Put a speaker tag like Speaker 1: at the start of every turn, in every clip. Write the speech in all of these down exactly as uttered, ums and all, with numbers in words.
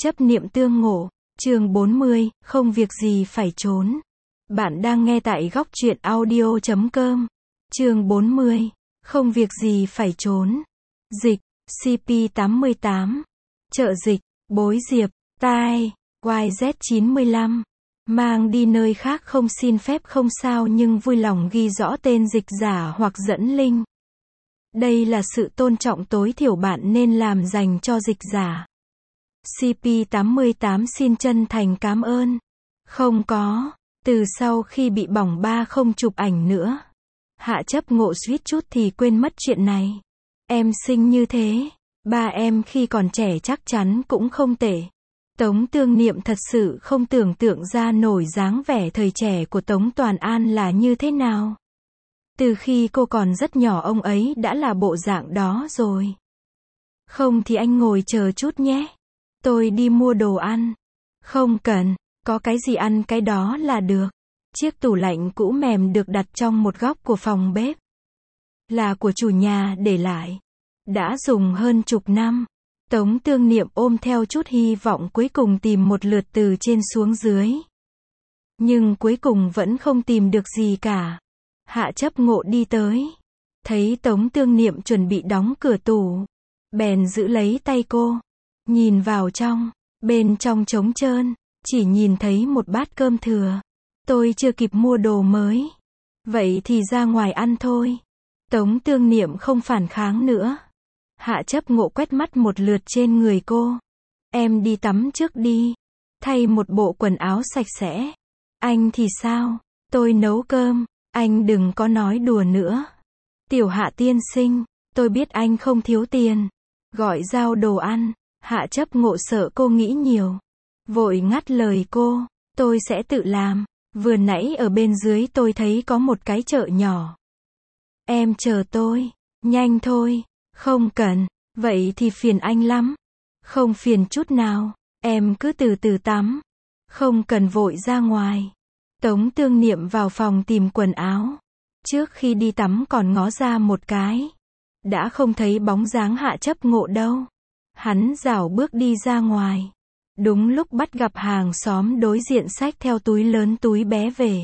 Speaker 1: Chấp niệm tương ngộ, chương bốn mươi, không việc gì phải trốn. Bạn đang nghe tại góc truyện audio chấm com. Chương bốn mươi, không việc gì phải trốn. Dịch, xê pê tám mươi tám. Trợ dịch, Bối Diệp, tai, Y Z chín mươi lăm. Mang đi nơi khác không xin phép không sao nhưng vui lòng ghi rõ tên dịch giả hoặc dẫn link. Đây là sự tôn trọng tối thiểu bạn nên làm dành cho dịch giả. xê pê tám mươi tám xin chân thành cảm ơn. Không có, từ sau khi bị bỏng ba không chụp ảnh nữa. Hạ chấp ngộ suýt chút thì quên mất chuyện này. Em xinh như thế, ba em khi còn trẻ chắc chắn cũng không tệ. Tống Tương Niệm thật sự không tưởng tượng ra nổi dáng vẻ thời trẻ của Tống Toàn An là như thế nào. Từ khi cô còn rất nhỏ ông ấy đã là bộ dạng đó rồi. Không thì anh ngồi chờ chút nhé. Tôi đi mua đồ ăn. Không cần, có cái gì ăn cái đó là được. Chiếc tủ lạnh cũ mềm được đặt trong một góc của phòng bếp. Là của chủ nhà để lại. Đã dùng hơn chục năm. Tống Tương Niệm ôm theo chút hy vọng cuối cùng tìm một lượt từ trên xuống dưới. Nhưng cuối cùng vẫn không tìm được gì cả. Hạ chấp ngộ đi tới. Thấy Tống Tương Niệm chuẩn bị đóng cửa tủ. Bèn giữ lấy tay cô. Nhìn vào trong. Bên trong trống trơn. Chỉ nhìn thấy một bát cơm thừa. Tôi chưa kịp mua đồ mới. Vậy thì ra ngoài ăn thôi. Tống Tương Niệm không phản kháng nữa. Hạ chấp ngộ quét mắt một lượt trên người cô. Em đi tắm trước đi. Thay một bộ quần áo sạch sẽ. Anh thì sao? Tôi nấu cơm. Anh đừng có nói đùa nữa. Tiểu Hạ tiên sinh, tôi biết anh không thiếu tiền. Gọi giao đồ ăn. Hạ chấp ngộ sợ cô nghĩ nhiều. Vội ngắt lời cô. Tôi sẽ tự làm. Vừa nãy ở bên dưới tôi thấy có một cái chợ nhỏ. Em chờ tôi. Nhanh thôi. Không cần. Vậy thì phiền anh lắm. Không phiền chút nào. Em cứ từ từ tắm. Không cần vội ra ngoài. Tống Tương Niệm vào phòng tìm quần áo. Trước khi đi tắm còn ngó ra một cái. Đã không thấy bóng dáng Hạ chấp ngộ đâu. Hắn rảo bước đi ra ngoài. Đúng lúc bắt gặp hàng xóm đối diện xách theo túi lớn túi bé về.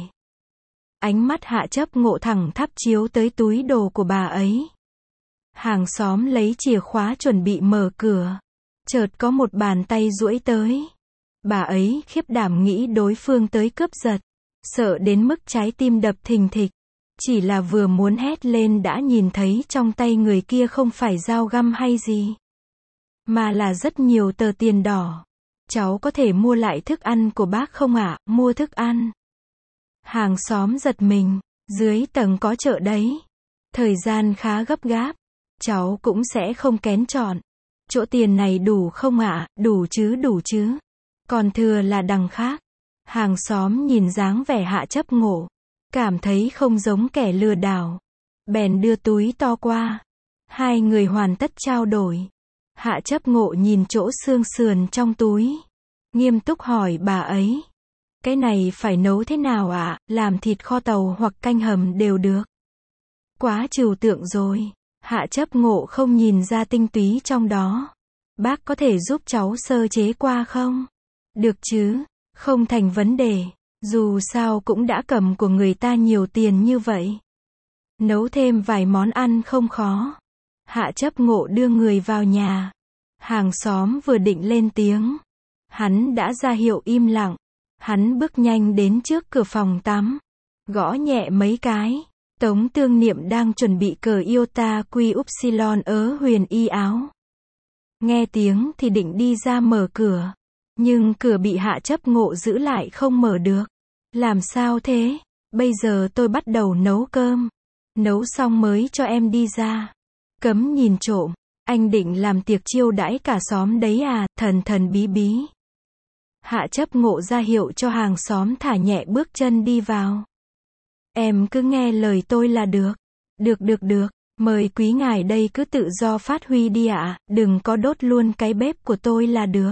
Speaker 1: Ánh mắt Hạ chấp ngộ thẳng thắp chiếu tới túi đồ của bà ấy. Hàng xóm lấy chìa khóa chuẩn bị mở cửa. Chợt có một bàn tay duỗi tới. Bà ấy khiếp đảm nghĩ đối phương tới cướp giật. Sợ đến mức trái tim đập thình thịch. Chỉ là vừa muốn hét lên đã nhìn thấy trong tay người kia không phải dao găm hay gì. Mà là rất nhiều tờ tiền đỏ. Cháu có thể mua lại thức ăn của bác không ạ? Mua thức ăn. Hàng xóm giật mình. Dưới tầng có chợ đấy. Thời gian khá gấp gáp. Cháu cũng sẽ không kén chọn. Chỗ tiền này đủ không ạ? Đủ chứ đủ chứ. Còn thừa là đằng khác. Hàng xóm nhìn dáng vẻ Hạ chấp ngộ. Cảm thấy không giống kẻ lừa đảo. Bèn đưa túi to qua. Hai người hoàn tất trao đổi. Hạ chấp ngộ nhìn chỗ xương sườn trong túi. Nghiêm túc hỏi bà ấy. Cái này phải nấu thế nào ạ? Làm thịt kho tàu hoặc canh hầm đều được. Quá trừu tượng rồi. Hạ chấp ngộ không nhìn ra tinh túy trong đó. Bác có thể giúp cháu sơ chế qua không? Được chứ, không thành vấn đề. Dù sao cũng đã cầm của người ta nhiều tiền như vậy. Nấu thêm vài món ăn không khó. Hạ chấp ngộ đưa người vào nhà. Hàng xóm vừa định lên tiếng. Hắn đã ra hiệu im lặng. Hắn bước nhanh đến trước cửa phòng tắm. Gõ nhẹ mấy cái. Tống Tương Niệm đang chuẩn bị cởi iota quy upsilon ớ huyền y áo. Nghe tiếng thì định đi ra mở cửa. Nhưng cửa bị Hạ chấp ngộ giữ lại không mở được. Làm sao thế? Bây giờ tôi bắt đầu nấu cơm. Nấu xong mới cho em đi ra. Cấm nhìn trộm. Anh định làm tiệc chiêu đãi cả xóm đấy à? Thần thần bí bí. Hạ chấp ngộ ra hiệu cho hàng xóm thả nhẹ bước chân đi vào. Em cứ nghe lời tôi là được. Được được được. Mời quý ngài đây cứ tự do phát huy đi ạ. Đừng có đốt luôn cái bếp của tôi là được.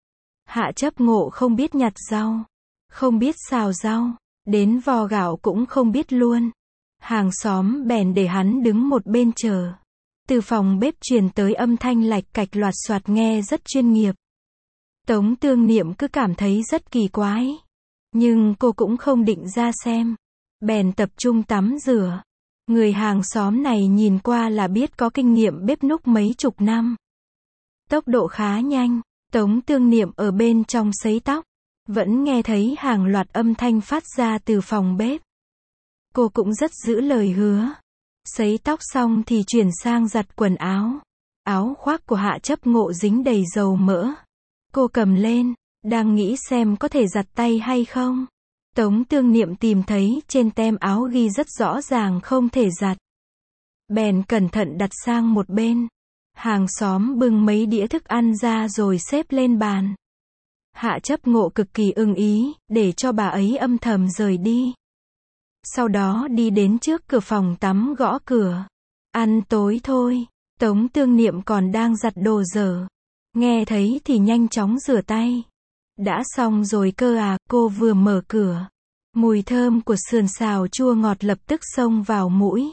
Speaker 1: Hạ chấp ngộ không biết nhặt rau. Không biết xào rau. Đến vo gạo cũng không biết luôn. Hàng xóm bèn để hắn đứng một bên chờ. Từ phòng bếp truyền tới âm thanh lạch cạch loạt soạt nghe rất chuyên nghiệp. Tống Tương Niệm cứ cảm thấy rất kỳ quái. Nhưng cô cũng không định ra xem. Bèn tập trung tắm rửa. Người hàng xóm này nhìn qua là biết có kinh nghiệm bếp núc mấy chục năm. Tốc độ khá nhanh. Tống Tương Niệm ở bên trong sấy tóc. Vẫn nghe thấy hàng loạt âm thanh phát ra từ phòng bếp. Cô cũng rất giữ lời hứa. Sấy tóc xong thì chuyển sang giặt quần áo. Áo khoác của Hạ Chấp Ngộ dính đầy dầu mỡ. Cô cầm lên, đang nghĩ xem có thể giặt tay hay không. Tống Tương Niệm tìm thấy trên tem áo ghi rất rõ ràng không thể giặt. Bèn cẩn thận đặt sang một bên. Hàng xóm bưng mấy đĩa thức ăn ra rồi xếp lên bàn. Hạ Chấp Ngộ cực kỳ ưng ý, để cho bà ấy âm thầm rời đi. Sau đó đi đến trước cửa phòng tắm gõ cửa. Ăn tối thôi. Tống Tương Niệm còn đang giặt đồ dở. Nghe thấy thì nhanh chóng rửa tay. Đã xong rồi cơ à, cô vừa mở cửa. Mùi thơm của sườn xào chua ngọt lập tức xông vào mũi.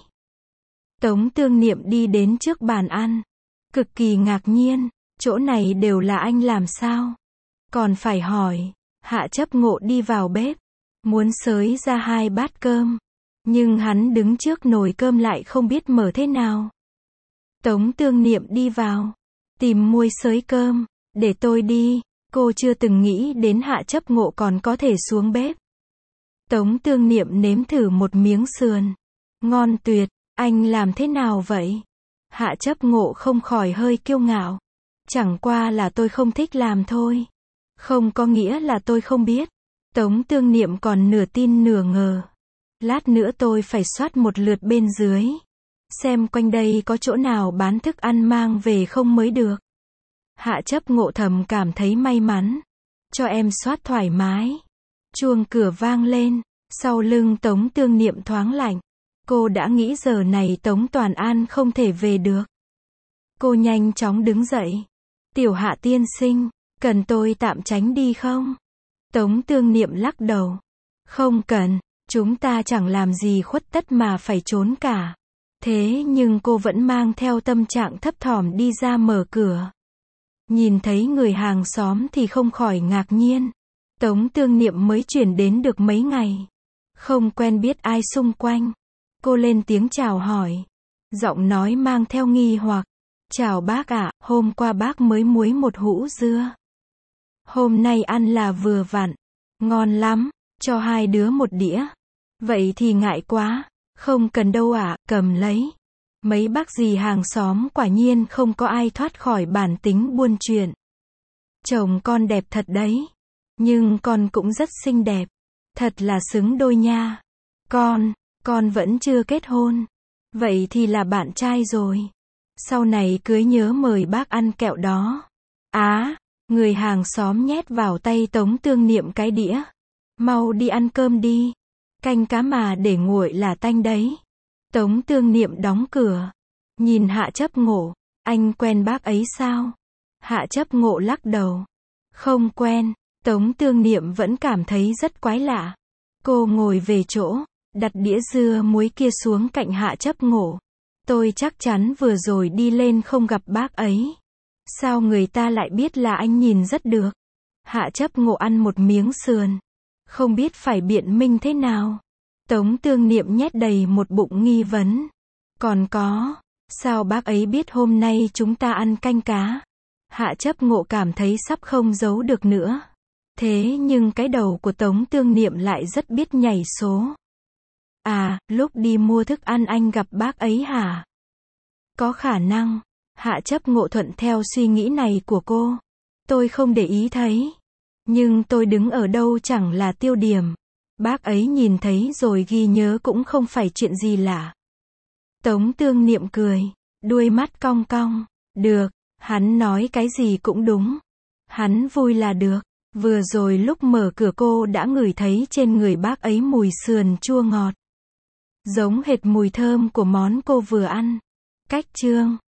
Speaker 1: Tống Tương Niệm đi đến trước bàn ăn. Cực kỳ ngạc nhiên, chỗ này đều là anh làm sao? Còn phải hỏi. Hạ Chấp Ngộ đi vào bếp. Muốn xới ra hai bát cơm. Nhưng hắn đứng trước nồi cơm lại không biết mở thế nào. Tống Tương Niệm đi vào. Tìm muôi xới cơm. Để tôi đi. Cô chưa từng nghĩ đến Hạ Chấp Ngộ còn có thể xuống bếp. Tống Tương Niệm nếm thử một miếng sườn. Ngon tuyệt. Anh làm thế nào vậy? Hạ Chấp Ngộ không khỏi hơi kiêu ngạo. Chẳng qua là tôi không thích làm thôi. Không có nghĩa là tôi không biết. Tống Tương Niệm còn nửa tin nửa ngờ. Lát nữa tôi phải soát một lượt bên dưới. Xem quanh đây có chỗ nào bán thức ăn mang về không mới được. Hạ Chấp Ngộ thầm cảm thấy may mắn. Cho em soát thoải mái. Chuông cửa vang lên. Sau lưng Tống Tương Niệm thoáng lạnh. Cô đã nghĩ giờ này Tống Toàn An không thể về được. Cô nhanh chóng đứng dậy. Tiểu Hạ tiên sinh, cần tôi tạm tránh đi không? Tống Tương Niệm lắc đầu. Không cần, chúng ta chẳng làm gì khuất tất mà phải trốn cả. Thế nhưng cô vẫn mang theo tâm trạng thấp thỏm đi ra mở cửa. Nhìn thấy người hàng xóm thì không khỏi ngạc nhiên. Tống Tương Niệm mới chuyển đến được mấy ngày. Không quen biết ai xung quanh. Cô lên tiếng chào hỏi. Giọng nói mang theo nghi hoặc. Chào bác ạ, hôm qua bác mới muối một hũ dưa. Hôm nay ăn là vừa vặn. Ngon lắm, cho hai đứa một đĩa. Vậy thì ngại quá. Không cần đâu ạ, cầm lấy. Mấy bác dì hàng xóm quả nhiên không có ai thoát khỏi bản tính buôn chuyện. Chồng con đẹp thật đấy. Nhưng con cũng rất xinh đẹp. Thật là xứng đôi nha. Con, con vẫn chưa kết hôn. Vậy thì là bạn trai rồi. Sau này cưới nhớ mời bác ăn kẹo đó. Á, người hàng xóm nhét vào tay Tống Tương Niệm cái đĩa. Mau đi ăn cơm đi. Canh cá mà để nguội là tanh đấy. Tống Tương Niệm đóng cửa. Nhìn Hạ Chấp Ngộ. Anh quen bác ấy sao? Hạ Chấp Ngộ lắc đầu. Không quen. Tống Tương Niệm vẫn cảm thấy rất quái lạ. Cô ngồi về chỗ. Đặt đĩa dưa muối kia xuống cạnh Hạ Chấp Ngộ. Tôi chắc chắn vừa rồi đi lên không gặp bác ấy. Sao người ta lại biết là anh nhìn rất được? Hạ Chấp Ngộ ăn một miếng sườn. Không biết phải biện minh thế nào. Tống Tương Niệm nhét đầy một bụng nghi vấn. Còn có, sao bác ấy biết hôm nay chúng ta ăn canh cá? Hạ Chấp Ngộ cảm thấy sắp không giấu được nữa. Thế nhưng cái đầu của Tống Tương Niệm lại rất biết nhảy số. À, lúc đi mua thức ăn anh gặp bác ấy hả? Có khả năng. Hạ Chấp Ngộ thuận theo suy nghĩ này của cô. Tôi không để ý thấy. Nhưng tôi đứng ở đâu chẳng là tiêu điểm. Bác ấy nhìn thấy rồi ghi nhớ cũng không phải chuyện gì lạ. Tống Tương Niệm cười. Đuôi mắt cong cong. Được, hắn nói cái gì cũng đúng. Hắn vui là được. Vừa rồi lúc mở cửa cô đã ngửi thấy trên người bác ấy mùi sườn chua ngọt. Giống hệt mùi thơm của món cô vừa ăn. Cách chương